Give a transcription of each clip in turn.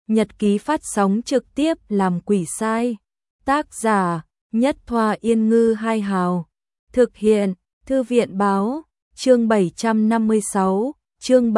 Nhật ký phát sóng trực tiếp làm quỷ sai. Tác giả: Nhất Thoa Yên Ngư Hai Hào. Thực hiện: Thư viện báo. Chương 756, chương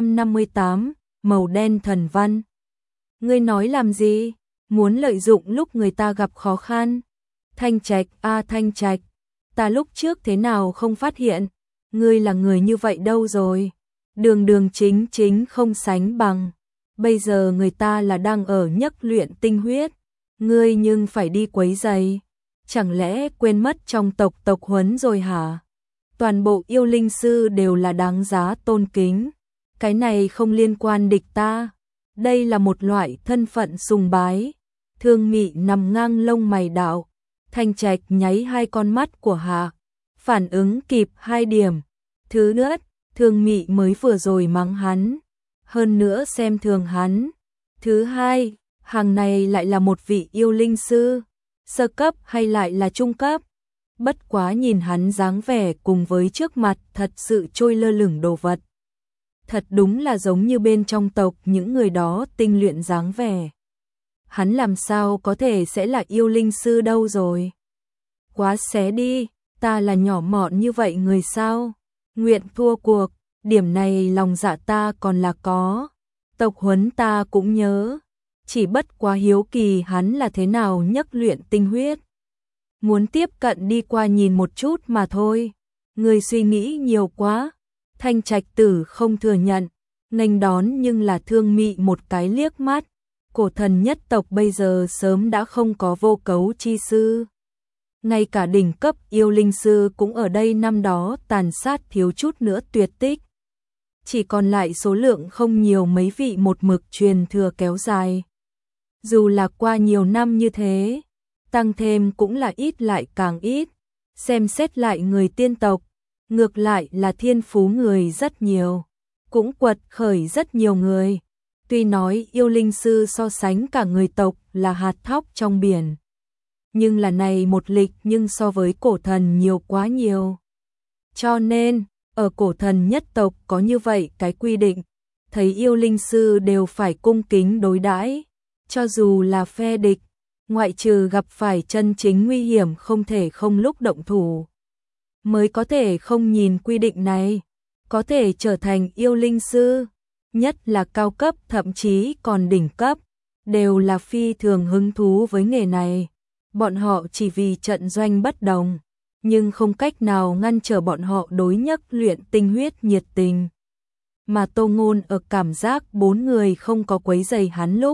758, màu đen thần văn. Ngươi nói làm gì? Muốn lợi dụng lúc người ta gặp khó khăn? Thanh Trạch, Thanh Trạch, ta lúc trước thế nào không phát hiện? Ngươi là người như vậy đâu rồi? Đường đường chính chính không sánh bằng. Bây giờ người ta là đang ở nhấc luyện tinh huyết, ngươi nhưng phải đi quấy giày. Chẳng lẽ quên mất trong tộc huấn rồi hả? Toàn bộ yêu linh sư đều là đáng giá tôn kính. Cái này không liên quan địch ta. Đây là một loại thân phận sùng bái. Thương Mị nằm ngang lông mày đạo. Thanh Trạch nháy hai con mắt của Hạ, phản ứng kịp 2 điểm. Thứ nhất, Thương Mị mới vừa rồi mắng hắn, hơn nữa xem thường hắn. Thứ hai, hàng này lại là một vị yêu linh sư, sơ cấp hay lại là trung cấp? Bất quá nhìn hắn dáng vẻ cùng với trước mặt thật sự trôi lơ lửng đồ vật. Thật đúng là giống như bên trong tộc những người đó tinh luyện dáng vẻ. Hắn làm sao có thể sẽ là yêu linh sư đâu rồi? Quá xé đi, ta là nhỏ mọn như vậy người sao? Nguyện thua cuộc, điểm này lòng dạ ta còn là có. Tộc huấn ta cũng nhớ, chỉ bất quá hiếu kỳ hắn là thế nào nhấc luyện tinh huyết. Muốn tiếp cận đi qua nhìn một chút mà thôi. Người suy nghĩ nhiều quá. Thanh Trạch Tử không thừa nhận, nghênh đón nhưng là Thương Mị một cái liếc mắt. Cổ thần nhất tộc bây giờ sớm đã không có vô cấu chi sư. Ngay cả đỉnh cấp yêu linh sư cũng ở đây năm đó tàn sát thiếu chút nữa tuyệt tích. Chỉ còn lại số lượng không nhiều mấy vị một mực truyền thừa kéo dài. Dù là qua nhiều năm như thế, tăng thêm cũng là ít lại càng ít. Xem xét lại người tiên tộc, ngược lại là thiên phú người rất nhiều, cũng quật khởi rất nhiều người. Tuy nói yêu linh sư so sánh cả người tộc là hạt thóc trong biển, nhưng là này một lịch nhưng so với cổ thần nhiều quá nhiều. Cho nên, ở cổ thần nhất tộc có như vậy cái quy định, thấy yêu linh sư đều phải cung kính đối đãi, cho dù là phe địch, ngoại trừ gặp phải chân chính nguy hiểm không thể không lúc động thủ, mới có thể không nhìn quy định này, có thể trở thành yêu linh sư, nhất là cao cấp thậm chí còn đỉnh cấp, đều là phi thường hứng thú với nghề này. Bọn họ chỉ vì trận doanh bất đồng, nhưng không cách nào ngăn trở bọn họ đối nhấc luyện tinh huyết nhiệt tình. Mà Tô Ngôn ở cảm giác 4 người không có quấy rầy hắn lúc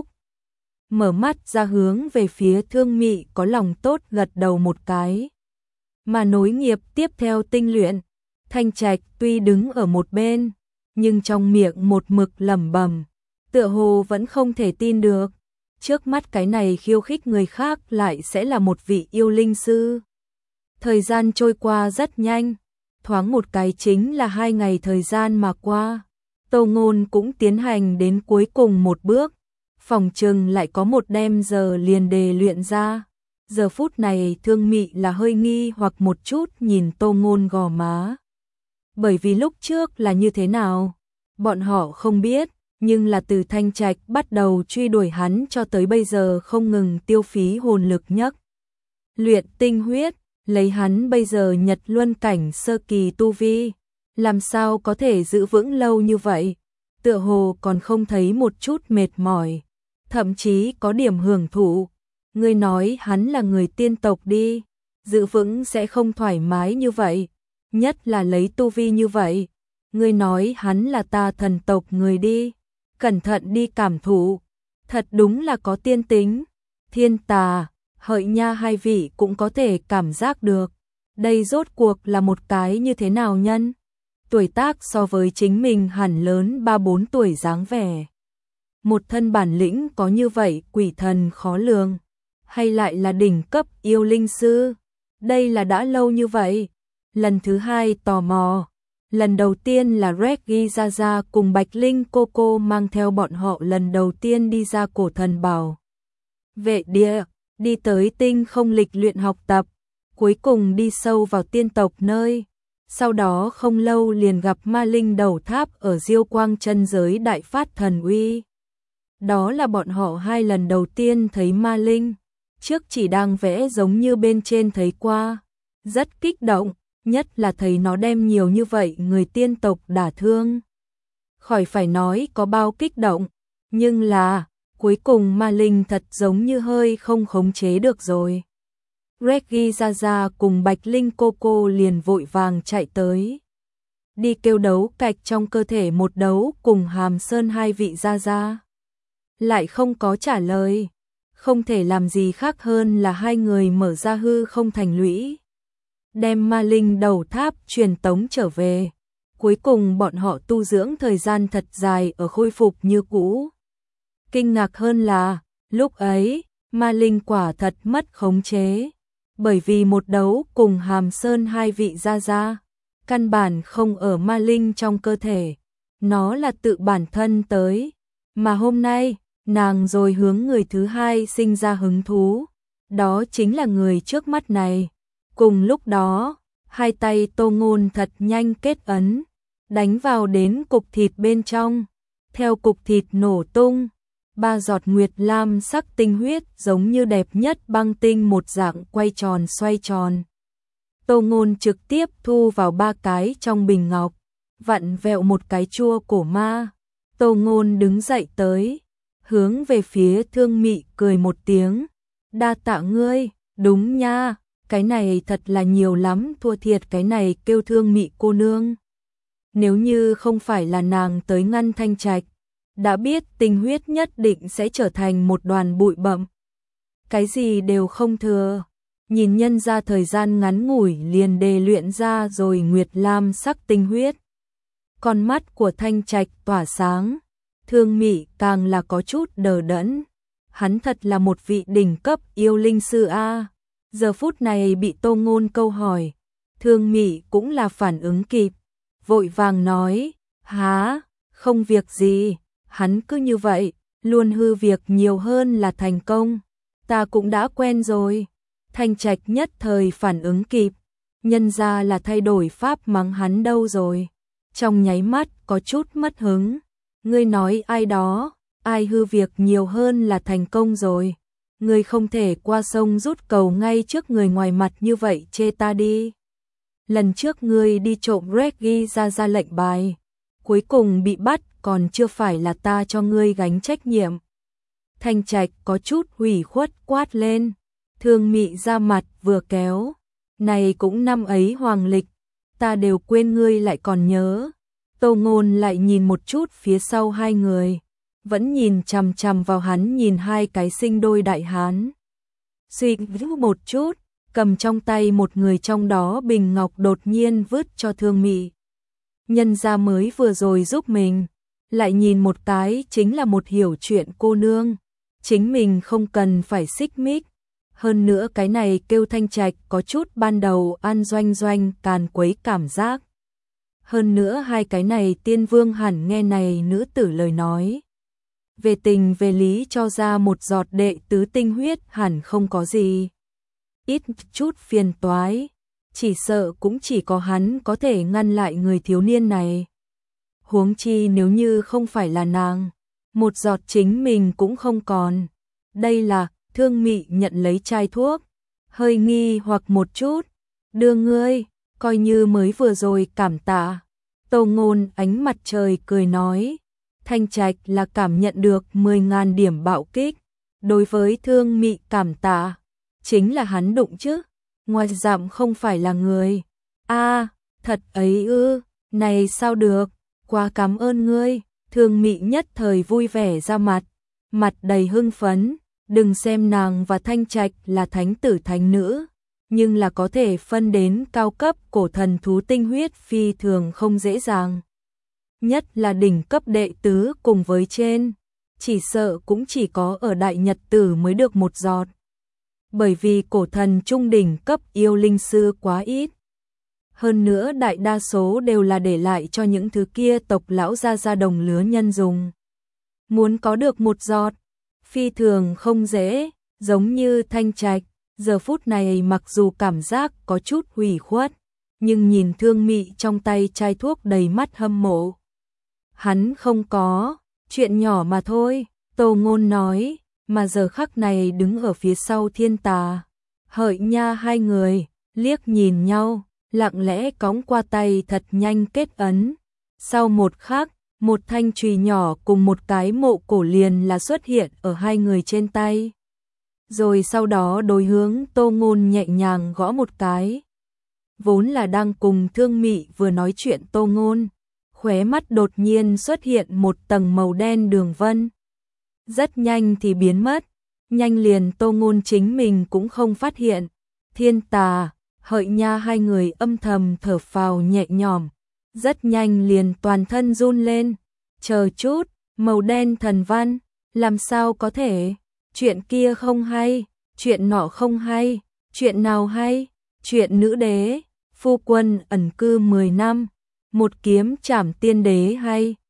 mở mắt ra hướng về phía Thương Mị có lòng tốt gật đầu một cái. Mà nối nghiệp tiếp theo tinh luyện, Thanh Trạch tuy đứng ở một bên, nhưng trong miệng một mực lẩm bẩm, tựa hồ vẫn không thể tin được. Trước mắt cái này khiêu khích người khác lại sẽ là một vị yêu linh sư. Thời gian trôi qua rất nhanh, thoáng một cái chính là 2 ngày thời gian mà qua. Tô Ngôn cũng tiến hành đến cuối cùng một bước, phòng chừng lại có một đêm giờ liền đề luyện ra. Giờ phút này Thương Mị là hơi nghi hoặc một chút nhìn Tô Ngôn gò má. Bởi vì lúc trước là như thế nào, bọn họ không biết. Nhưng là từ Thanh Trạch bắt đầu truy đuổi hắn cho tới bây giờ không ngừng tiêu phí hồn lực nhấc luyện tinh huyết, lấy hắn bây giờ Nhật Luân cảnh sơ kỳ tu vi, làm sao có thể giữ vững lâu như vậy, tựa hồ còn không thấy một chút mệt mỏi, thậm chí có điểm hưởng thụ. Ngươi nói hắn là người tiên tộc đi, giữ vững sẽ không thoải mái như vậy, nhất là lấy tu vi như vậy. Ngươi nói hắn là ta thần tộc người đi, cẩn thận đi cảm thụ, thật đúng là có tiên tính. Thiên Tà, Hợi Nha hai vị cũng có thể cảm giác được, đây rốt cuộc là một cái như thế nào nhân? Tuổi tác so với chính mình hẳn lớn 3-4 tuổi dáng vẻ. Một thân bản lĩnh có như vậy quỷ thần khó lường, hay lại là đỉnh cấp yêu linh sư? Đây là đã lâu như vậy. Lần thứ 2 tò mò. Lần đầu tiên là Reggie Zaza cùng Bạch Linh Coco mang theo bọn họ lần đầu tiên đi ra cổ thần bảo vệ địa, đi tới tinh không lịch luyện học tập, cuối cùng đi sâu vào tiên tộc nơi. Sau đó không lâu liền gặp ma linh đầu tháp ở Diêu Quang chân giới đại phát thần uy. Đó là bọn họ hai lần đầu tiên thấy ma linh, trước chỉ đang vẽ giống như bên trên thấy qua, rất kích động, nhất là thấy nó đem nhiều như vậy người tiên tộc đả thương. Khỏi phải nói có bao kích động, nhưng là, cuối cùng ma linh thật giống như hơi không khống chế được rồi. Reggie ra ra cùng Bạch Linh cô cô liền vội vàng chạy tới. Đi kêu đấu cạch trong cơ thể một đấu cùng Hàm Sơn hai vị ra ra. Lại không có trả lời, không thể làm gì khác hơn là hai người mở ra hư không thành lũy. Đem ma linh đầu tháp truyền tống trở về. Cuối cùng bọn họ tu dưỡng thời gian thật dài ở khôi phục như cũ. Kinh ngạc hơn là, lúc ấy, ma linh quả thật mất khống chế. Bởi vì một đấu cùng Hàm Sơn hai vị ra ra, căn bản không ở ma linh trong cơ thể. Nó là tự bản thân tới. Mà hôm nay, nàng rồi hướng người thứ hai sinh ra hứng thú. Đó chính là người trước mắt này. Cùng lúc đó, hai tay Tô Ngôn thật nhanh kết ấn, đánh vào đến cục thịt bên trong. Theo cục thịt nổ tung, 3 giọt nguyệt lam sắc tinh huyết giống như đẹp nhất băng tinh một dạng quay tròn xoay tròn. Tô Ngôn trực tiếp thu vào 3 cái trong bình ngọc, vặn vẹo một cái chua cổ ma. Tô Ngôn đứng dậy tới, hướng về phía Thương Mị cười một tiếng. Đa tạ ngươi, đúng nha, cái này thật là nhiều lắm, thua thiệt cái này kêu Thương Mị cô nương. Nếu như không phải là nàng tới ngăn Thanh Trạch, đã biết tinh huyết nhất định sẽ trở thành một đoàn bụi bặm. Cái gì đều không thừa, nhìn nhân ra thời gian ngắn ngủi liền đề luyện ra rồi nguyệt lam sắc tinh huyết. Con mắt của Thanh Trạch tỏa sáng, Thương Mị càng là có chút đờ đẫn. Hắn thật là một vị đỉnh cấp yêu linh sư a. Giờ phút này bị Tô Ngôn câu hỏi, Thương Mị cũng là phản ứng kịp, vội vàng nói, há, không việc gì, hắn cứ như vậy, luôn hư việc nhiều hơn là thành công, ta cũng đã quen rồi. Thanh Trạch nhất thời phản ứng kịp, nhân ra là thay đổi pháp mắng hắn đâu rồi. Trong nháy mắt có chút mất hứng, ngươi nói ai đó, ai hư việc nhiều hơn là thành công rồi. Ngươi không thể qua sông rút cầu ngay trước người ngoài mặt như vậy chê ta đi. Lần trước ngươi đi trộm Reggie ra lệnh bài, cuối cùng bị bắt còn chưa phải là ta cho ngươi gánh trách nhiệm. Thanh Trạch có chút hủy khuất quát lên, Thương Mị ra mặt vừa kéo, này cũng năm ấy hoàng lịch, ta đều quên ngươi lại còn nhớ. Tô Ngôn lại nhìn một chút phía sau hai người, vẫn nhìn chằm chằm vào hắn, nhìn hai cái sinh đôi đại hán. Suy nghĩ một chút, cầm trong tay một người trong đó bình ngọc đột nhiên vứt cho Thương Mị. Nhân ra mới vừa rồi giúp mình, lại nhìn một cái chính là một hiểu chuyện cô nương, chính mình không cần phải xích mích. Hơn nữa cái này kêu Thanh Trạch có chút ban đầu ăn doanh doanh càn quấy cảm giác. Hơn nữa hai cái này tiên vương hẳn nghe này nữ tử lời nói. Về tình về lý cho ra một giọt đệ tứ tinh huyết hẳn không có gì. Ít chút phiền toái, chỉ sợ cũng chỉ có hắn có thể ngăn lại người thiếu niên này. Huống chi nếu như không phải là nàng, một giọt chính mình cũng không còn. Đây là, Thương Mị nhận lấy chai thuốc, hơi nghi hoặc một chút, đưa ngươi, coi như mới vừa rồi cảm tạ. Tô Ngôn ánh mặt trời cười nói, Thanh Trạch là cảm nhận được 10.000 điểm bạo kích, đối với Thương Mị cảm tạ, chính là hắn đụng chứ, ngoài dặm không phải là người. A, thật ấy ư, này sao được, quá cảm ơn ngươi. Thương Mị nhất thời vui vẻ ra mặt, mặt đầy hưng phấn. Đừng xem nàng và Thanh Trạch là thánh tử thánh nữ, nhưng là có thể phân đến cao cấp cổ thần thú tinh huyết phi thường không dễ dàng. Nhất là đỉnh cấp đệ tứ cùng với trên, chỉ sợ cũng chỉ có ở Đại Nhật Tử mới được một giọt. Bởi vì cổ thần trung đỉnh cấp yêu linh sư quá ít. Hơn nữa đại đa số đều là để lại cho những thứ kia tộc lão gia đồng lứa nhân dùng. Muốn có được một giọt, phi thường không dễ, giống như Thanh Trạch, giờ phút này mặc dù cảm giác có chút hủy khuất, nhưng nhìn Thương Mị trong tay chai thuốc đầy mắt hâm mộ. Hắn không có, chuyện nhỏ mà thôi, Tô Ngôn nói, mà giờ khắc này đứng ở phía sau Thiên Tà, Hợi Nha hai người, liếc nhìn nhau, lặng lẽ cõng qua tay thật nhanh kết ấn. Sau một khắc, một thanh chùy nhỏ cùng một cái mộ cổ liền là xuất hiện ở hai người trên tay. Rồi sau đó đối hướng Tô Ngôn nhẹ nhàng gõ một cái. Vốn là đang cùng Thương Mị vừa nói chuyện Tô Ngôn, khóe mắt đột nhiên xuất hiện một tầng màu đen đường vân. Rất nhanh thì biến mất, nhanh liền Tô Ngôn chính mình cũng không phát hiện. Thiên Tà, Hợi Nha hai người âm thầm thở phào nhẹ nhõm, rất nhanh liền toàn thân run lên. Chờ chút, màu đen thần văn, làm sao có thể? Chuyện kia không hay, chuyện nọ không hay, chuyện nào hay? Chuyện nữ đế, phu quân ẩn cư 10 năm, một kiếm trảm tiên đế hay?